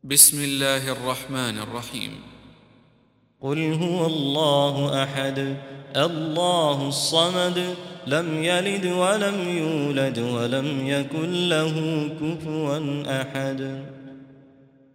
بسم الله الرحمن الرحيم. قل هو الله أحد الله الصمد لم يلد ولم يولد ولم يكن له كفوا أحد.